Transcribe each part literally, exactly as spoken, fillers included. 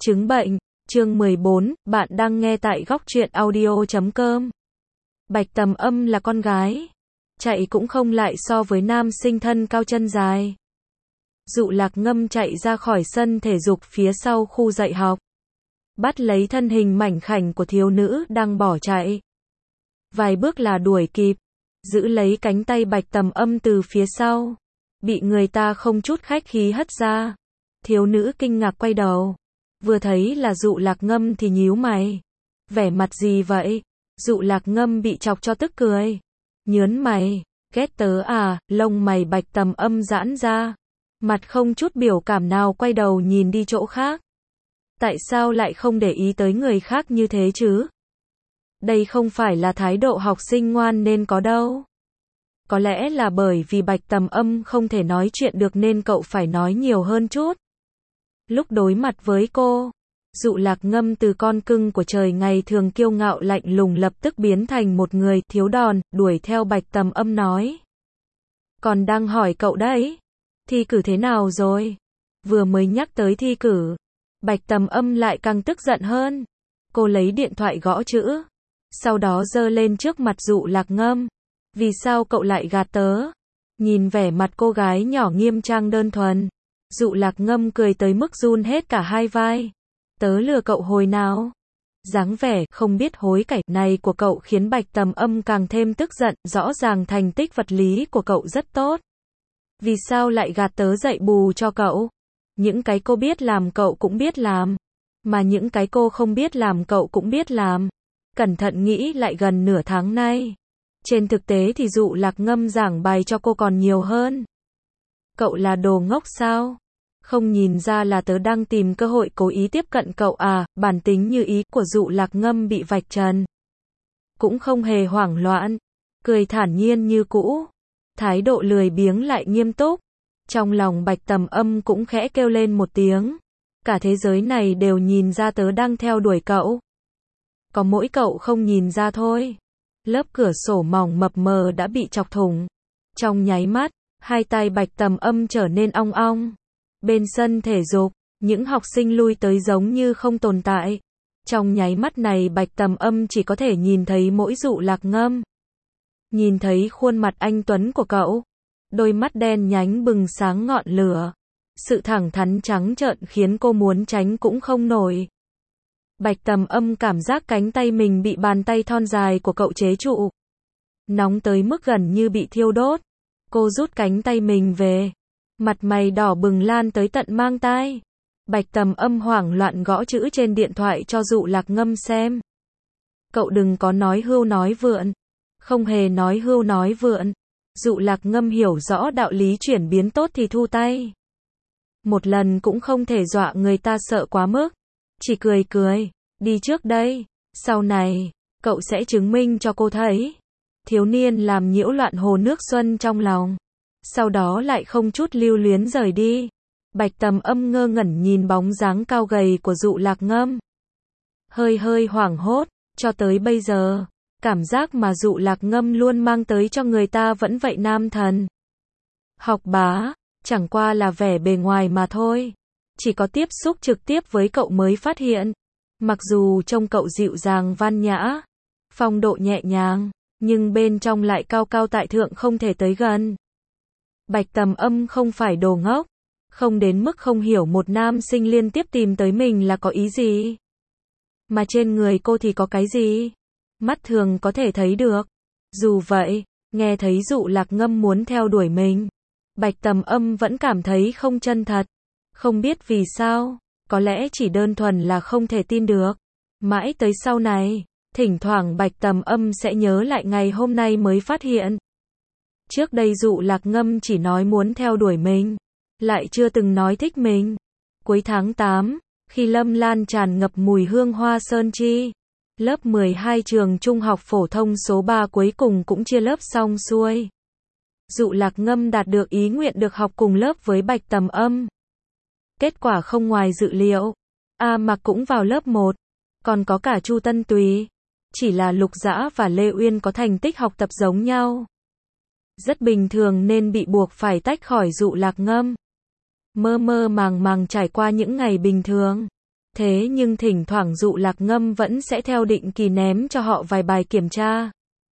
Chứng bệnh, chương mười bốn, bạn đang nghe tại góc truyện audio chấm com. Bạch Tầm Âm là con gái, chạy cũng không lại so với nam sinh thân cao chân dài. Dụ Lạc Ngâm chạy ra khỏi sân thể dục phía sau khu dạy học, bắt lấy thân hình mảnh khảnh của thiếu nữ đang bỏ chạy. Vài bước là đuổi kịp, giữ lấy cánh tay Bạch Tầm Âm từ phía sau, bị người ta không chút khách khí hất ra. Thiếu nữ kinh ngạc quay đầu, vừa thấy là Dụ Lạc Ngâm thì nhíu mày. Vẻ mặt gì vậy? Dụ Lạc Ngâm bị chọc cho tức cười. Nhớn mày, ghét tớ à? Lông mày Bạch Tầm Âm giãn ra, mặt không chút biểu cảm nào quay đầu nhìn đi chỗ khác. Tại sao lại không để ý tới người khác như thế chứ? Đây không phải là thái độ học sinh ngoan nên có đâu. Có lẽ là bởi vì Bạch Tầm Âm không thể nói chuyện được nên cậu phải nói nhiều hơn chút. Lúc đối mặt với cô, Dụ Lạc Ngâm từ con cưng của trời ngày thường kiêu ngạo lạnh lùng lập tức biến thành một người thiếu đòn, đuổi theo Bạch Tầm Âm nói. Còn đang hỏi cậu đấy, thi cử thế nào rồi? Vừa mới nhắc tới thi cử, Bạch Tầm Âm lại càng tức giận hơn. Cô lấy điện thoại gõ chữ, sau đó giơ lên trước mặt Dụ Lạc Ngâm. Vì sao cậu lại gạt tớ? Nhìn vẻ mặt cô gái nhỏ nghiêm trang đơn thuần, Dụ Lạc Ngâm cười tới mức run hết cả hai vai. Tớ lừa cậu hồi nào? Dáng vẻ không biết hối cải này của cậu khiến Bạch Tầm Âm càng thêm tức giận. Rõ ràng thành tích vật lý của cậu rất tốt, vì sao lại gạt tớ dạy bù cho cậu? Những cái cô biết làm cậu cũng biết làm, mà những cái cô không biết làm cậu cũng biết làm. Cẩn thận nghĩ lại gần nửa tháng nay, trên thực tế thì Dụ Lạc Ngâm giảng bài cho cô còn nhiều hơn. Cậu là đồ ngốc sao? Không nhìn ra là tớ đang tìm cơ hội cố ý tiếp cận cậu à? Bản tính như ý của Dụ Lạc Ngâm bị vạch trần, cũng không hề hoảng loạn, cười thản nhiên như cũ, thái độ lười biếng lại nghiêm túc. Trong lòng Bạch Tầm Âm cũng khẽ kêu lên một tiếng. Cả thế giới này đều nhìn ra tớ đang theo đuổi cậu, có mỗi cậu không nhìn ra thôi. Lớp cửa sổ mỏng mập mờ đã bị chọc thủng. Trong nháy mắt, hai tay Bạch Tầm Âm trở nên ong ong. Bên sân thể dục, những học sinh lui tới giống như không tồn tại. Trong nháy mắt này Bạch Tầm Âm chỉ có thể nhìn thấy mỗi Dụ Lạc Ngâm. Nhìn thấy khuôn mặt anh tuấn của cậu, đôi mắt đen nhánh bừng sáng ngọn lửa. Sự thẳng thắn trắng trợn khiến cô muốn tránh cũng không nổi. Bạch Tầm Âm cảm giác cánh tay mình bị bàn tay thon dài của cậu chế trụ, nóng tới mức gần như bị thiêu đốt. Cô rút cánh tay mình về, mặt mày đỏ bừng lan tới tận mang tai. Bạch Tầm Âm hoảng loạn gõ chữ trên điện thoại cho Dụ Lạc Ngâm xem. Cậu đừng có nói hưu nói vượn. Không hề nói hưu nói vượn. Dụ Lạc Ngâm hiểu rõ đạo lý chuyển biến tốt thì thu tay. Một lần cũng không thể dọa người ta sợ quá mức. Chỉ cười cười, đi trước đây, sau này, cậu sẽ chứng minh cho cô thấy. Thiếu niên làm nhiễu loạn hồ nước xuân trong lòng, sau đó lại không chút lưu luyến rời đi. Bạch Tầm Âm ngơ ngẩn nhìn bóng dáng cao gầy của Dụ Lạc Ngâm, hơi hơi hoảng hốt. Cho tới bây giờ, cảm giác mà Dụ Lạc Ngâm luôn mang tới cho người ta vẫn vậy, nam thần học bá, chẳng qua là vẻ bề ngoài mà thôi. Chỉ có tiếp xúc trực tiếp với cậu mới phát hiện, mặc dù trông cậu dịu dàng văn nhã, phong độ nhẹ nhàng, nhưng bên trong lại cao cao tại thượng không thể tới gần. Bạch Tầm Âm không phải đồ ngốc, không đến mức không hiểu một nam sinh liên tiếp tìm tới mình là có ý gì. Mà trên người cô thì có cái gì? Mắt thường có thể thấy được. Dù vậy, nghe thấy Dụ Lạc Ngâm muốn theo đuổi mình, Bạch Tầm Âm vẫn cảm thấy không chân thật. Không biết vì sao, có lẽ chỉ đơn thuần là không thể tin được. Mãi tới sau này, thỉnh thoảng Bạch Tầm Âm sẽ nhớ lại ngày hôm nay mới phát hiện. Trước đây Dụ Lạc Ngâm chỉ nói muốn theo đuổi mình, lại chưa từng nói thích mình. Cuối tháng tám, khi Lâm Lan tràn ngập mùi hương hoa sơn chi, lớp mười hai trường trung học phổ thông số ba cuối cùng cũng chia lớp xong xuôi. Dụ Lạc Ngâm đạt được ý nguyện được học cùng lớp với Bạch Tầm Âm. Kết quả không ngoài dự liệu, A Mặc cũng vào lớp một, còn có cả Chu Tân Tùy. Chỉ là Lục Dã và Lê Uyên có thành tích học tập giống nhau, rất bình thường nên bị buộc phải tách khỏi Dụ Lạc Ngâm. Mơ mơ màng màng trải qua những ngày bình thường, Thế nhưng thỉnh thoảng Dụ Lạc Ngâm vẫn sẽ theo định kỳ ném cho họ vài bài kiểm tra.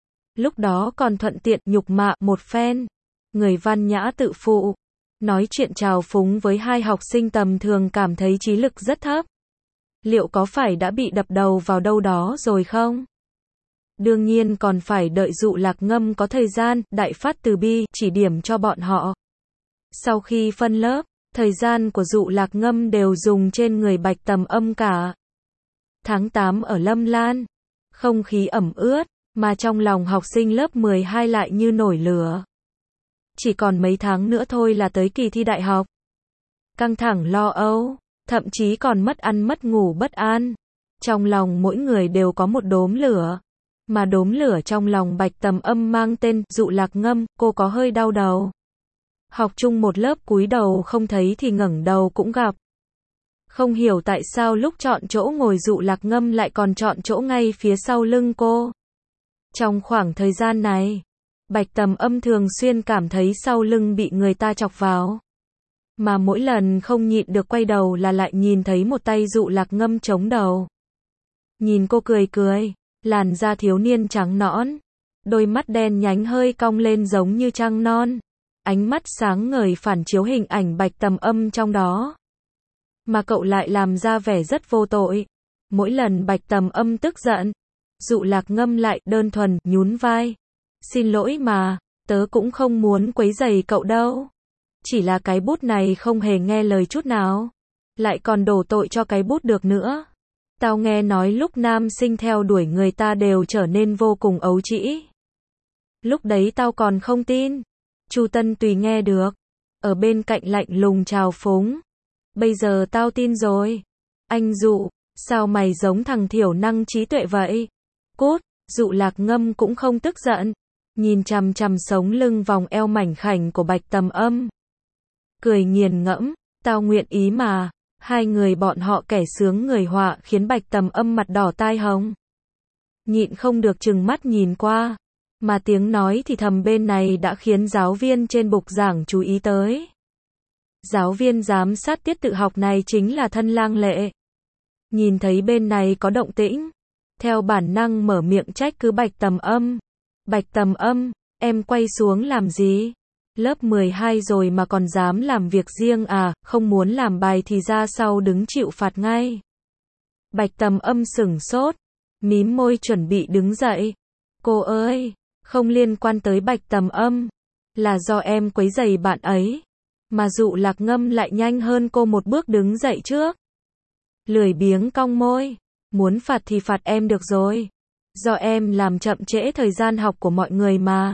Lúc đó còn thuận tiện nhục mạ một phen. Người văn nhã tự phụ. Nói chuyện trào phúng với hai học sinh tầm thường cảm thấy trí lực rất thấp. Liệu có phải đã bị đập đầu vào đâu đó rồi không? Đương nhiên còn phải đợi Dụ Lạc Ngâm có thời gian, đại phát từ bi, chỉ điểm cho bọn họ. Sau khi phân lớp, thời gian của Dụ Lạc Ngâm đều dùng trên người Bạch Tầm Âm cả. Tháng tám ở Lâm Lan, không khí ẩm ướt, mà trong lòng học sinh lớp mười hai lại như nổi lửa. Chỉ còn mấy tháng nữa thôi là tới kỳ thi đại học. Căng thẳng lo âu, thậm chí còn mất ăn mất ngủ bất an. Trong lòng mỗi người đều có một đốm lửa. Mà đốm lửa trong lòng Bạch Tầm Âm mang tên Dụ Lạc Ngâm, cô có hơi đau đầu. Học chung một lớp cúi đầu không thấy thì ngẩng đầu cũng gặp. Không hiểu tại sao lúc chọn chỗ ngồi Dụ Lạc Ngâm lại còn chọn chỗ ngay phía sau lưng cô. Trong khoảng thời gian này, Bạch Tầm Âm thường xuyên cảm thấy sau lưng bị người ta chọc vào. Mà mỗi lần không nhịn được quay đầu là lại nhìn thấy một tay Dụ Lạc Ngâm chống đầu. Nhìn cô cười cười, làn da thiếu niên trắng nõn, đôi mắt đen nhánh hơi cong lên giống như trăng non. Ánh mắt sáng ngời phản chiếu hình ảnh Bạch Tầm Âm trong đó. Mà cậu lại làm ra vẻ rất vô tội. Mỗi lần Bạch Tầm Âm tức giận, Dụ Lạc Ngâm lại đơn thuần nhún vai. Xin lỗi mà, tớ cũng không muốn quấy rầy cậu đâu. Chỉ là cái bút này không hề nghe lời chút nào. Lại còn đổ tội cho cái bút được nữa. Tao nghe nói lúc nam sinh theo đuổi người ta đều trở nên vô cùng ấu trĩ. Lúc đấy tao còn không tin. Chu Tân Tùy nghe được, ở bên cạnh lạnh lùng trào phúng. Bây giờ tao tin rồi. Anh Dụ, sao mày giống thằng thiểu năng trí tuệ vậy? Cút, Dụ Lạc Ngâm cũng không tức giận. Nhìn chằm chằm sống lưng vòng eo mảnh khảnh của Bạch Tầm Âm. Cười nghiền ngẫm, tao nguyện ý mà. Hai người bọn họ kẻ sướng người họa khiến Bạch Tầm Âm mặt đỏ tai hồng. Nhịn không được trừng mắt nhìn qua. Mà tiếng nói thì thầm bên này đã khiến giáo viên trên bục giảng chú ý tới. Giáo viên giám sát tiết tự học này chính là Thân Lang Lệ. Nhìn thấy bên này có động tĩnh, theo bản năng mở miệng trách cứ Bạch Tầm Âm. Bạch Tầm Âm, em quay xuống làm gì? Lớp mười hai rồi mà còn dám làm việc riêng à, không muốn làm bài thì ra sau đứng chịu phạt ngay. Bạch Tầm Âm sửng sốt, mím môi chuẩn bị đứng dậy. Cô ơi! Không liên quan tới Bạch Tầm Âm, là do em quấy rầy bạn ấy. Mà Dụ Lạc Ngâm lại nhanh hơn cô một bước đứng dậy trước. Lười biếng cong môi, muốn phạt thì phạt em được rồi. Do em làm chậm trễ thời gian học của mọi người mà.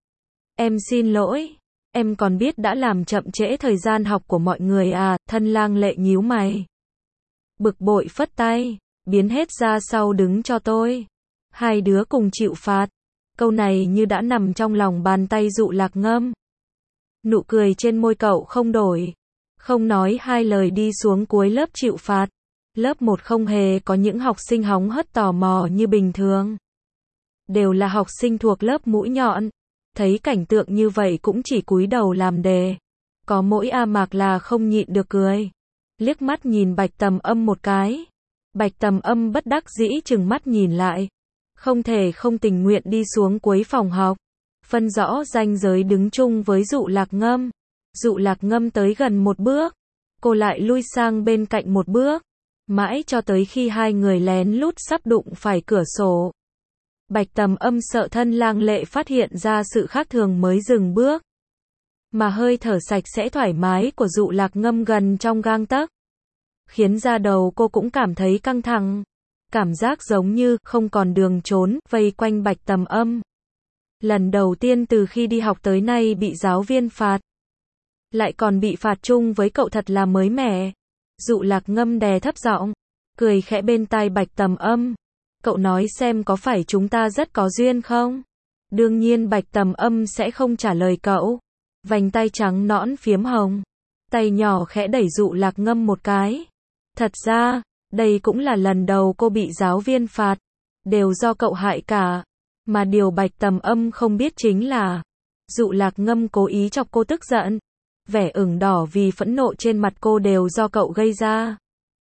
Em xin lỗi, em còn biết đã làm chậm trễ thời gian học của mọi người à, Thân Lang Lệ nhíu mày. Bực bội phất tay, biến hết ra sau đứng cho tôi. Hai đứa cùng chịu phạt. Câu này như đã nằm trong lòng bàn tay Dụ Lạc Ngâm. Nụ cười trên môi cậu không đổi. Không nói hai lời đi xuống cuối lớp chịu phạt. Lớp một không hề có những học sinh hóng hớt tò mò như bình thường. Đều là học sinh thuộc lớp mũi nhọn. Thấy cảnh tượng như vậy cũng chỉ cúi đầu làm đề. Có mỗi A Mạc là không nhịn được cười. Liếc mắt nhìn Bạch Tầm Âm một cái. Bạch Tầm Âm bất đắc dĩ chừng mắt nhìn lại. Không thể không tình nguyện đi xuống cuối phòng học. Phân rõ ranh giới đứng chung với Dụ Lạc Ngâm. Dụ Lạc Ngâm tới gần một bước. Cô lại lui sang bên cạnh một bước. Mãi cho tới khi hai người lén lút sắp đụng phải cửa sổ. Bạch Tầm Âm sợ Thân Lang Lệ phát hiện ra sự khác thường mới dừng bước. Mà hơi thở sạch sẽ thoải mái của Dụ Lạc Ngâm gần trong gang tấc. Khiến da đầu cô cũng cảm thấy căng thẳng. Cảm giác giống như không còn đường trốn, vây quanh Bạch Tầm Âm. Lần đầu tiên từ khi đi học tới nay bị giáo viên phạt. Lại còn bị phạt chung với cậu thật là mới mẻ. Dụ Lạc Ngâm đè thấp giọng, cười khẽ bên tai Bạch Tầm Âm. Cậu nói xem có phải chúng ta rất có duyên không? Đương nhiên Bạch Tầm Âm sẽ không trả lời cậu. Vành tay trắng nõn phiếm hồng. Tay nhỏ khẽ đẩy Dụ Lạc Ngâm một cái. Thật ra, đây cũng là lần đầu cô bị giáo viên phạt. Đều do cậu hại cả. Mà điều Bạch Tầm Âm không biết chính là Dụ Lạc Ngâm cố ý chọc cô tức giận. Vẻ ửng đỏ vì phẫn nộ trên mặt cô đều do cậu gây ra.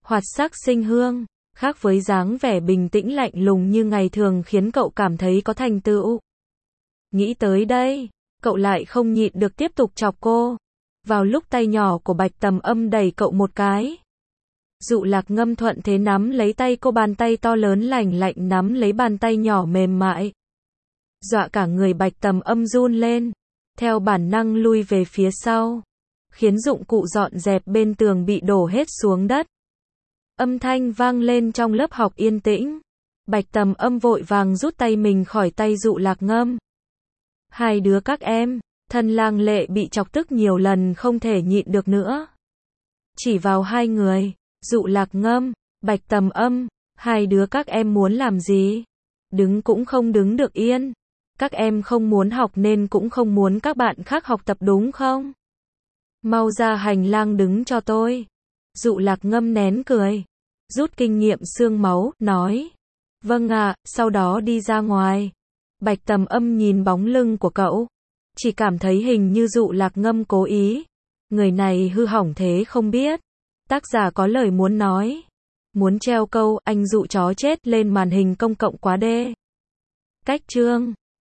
Hoạt sắc sinh hương, khác với dáng vẻ bình tĩnh lạnh lùng như ngày thường khiến cậu cảm thấy có thành tựu. Nghĩ tới đây, cậu lại không nhịn được tiếp tục chọc cô. Vào lúc tay nhỏ của Bạch Tầm Âm đẩy cậu một cái, Dụ Lạc Ngâm thuận thế nắm lấy tay cô, bàn tay to lớn lành lạnh nắm lấy bàn tay nhỏ mềm mại. Dọa cả người Bạch Tầm Âm run lên, theo bản năng lui về phía sau, khiến dụng cụ dọn dẹp bên tường bị đổ hết xuống đất. Âm thanh vang lên trong lớp học yên tĩnh. Bạch Tầm Âm vội vàng rút tay mình khỏi tay Dụ Lạc Ngâm. Hai đứa các em, Thân Lang Lệ bị chọc tức nhiều lần không thể nhịn được nữa. Chỉ vào hai người, Dụ Lạc Ngâm, Bạch Tầm Âm, hai đứa các em muốn làm gì? Đứng cũng không đứng được yên. Các em không muốn học nên cũng không muốn các bạn khác học tập đúng không? Mau ra hành lang đứng cho tôi. Dụ Lạc Ngâm nén cười, rút kinh nghiệm xương máu, nói. Vâng ạ, sau đó đi ra ngoài. Bạch Tầm Âm nhìn bóng lưng của cậu, chỉ cảm thấy hình như Dụ Lạc Ngâm cố ý. Người này hư hỏng thế không biết. Tác giả có lời muốn nói. Muốn treo câu anh dụ chó chết lên màn hình công cộng quá đê. Cách chương